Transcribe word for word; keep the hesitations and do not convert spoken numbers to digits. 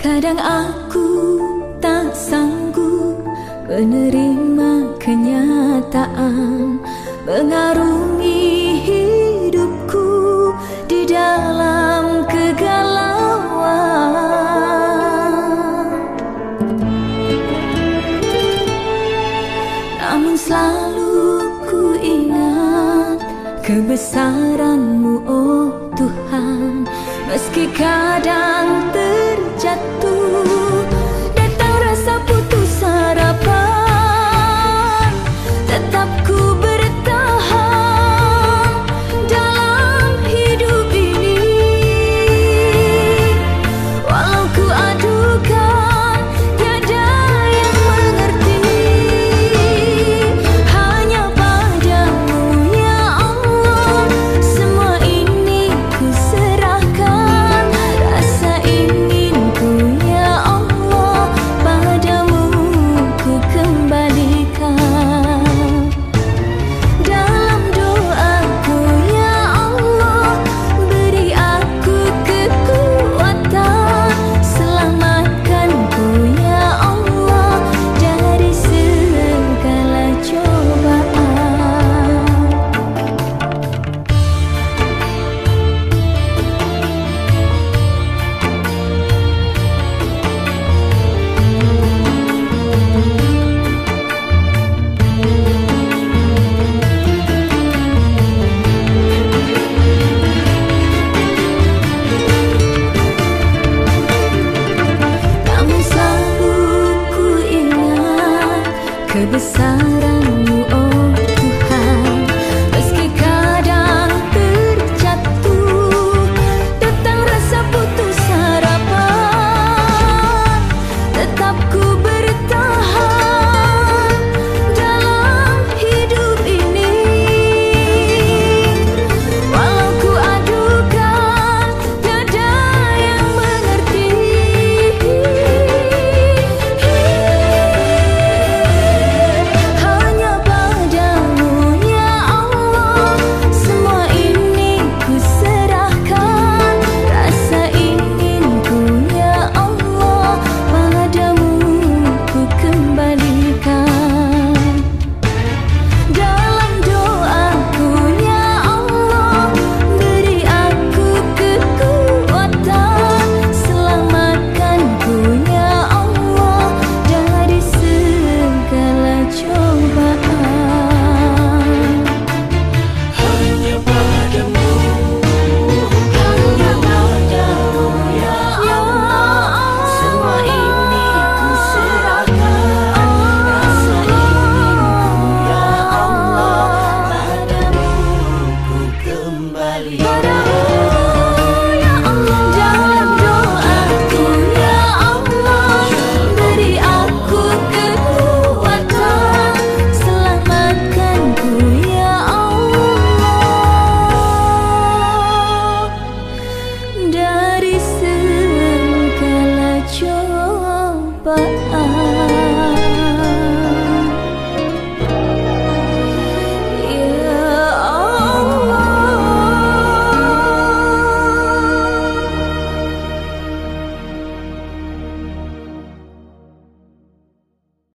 Kadang aku tak sanggup menerima kenyataan mengarungi hidupku di dalam kegalauan. Namun selalu ku ingat kebesaran-Mu, oh Tuhan, meski kadang terjatuh, datang rasa putus harapan, tetap ku bertahan dalam hidup ini. Walau ku adukan, tiada yang mengerti, hanya padamu ya Allah, semua ini ku serahkan. Rasa inginku ya Allah, padamu ku kembalikan. Dalam doaku ya Allah, beri aku kekuatan, selamatkanku ya Allah dari segala cobaan. Namun selalu ku ingat kebesaran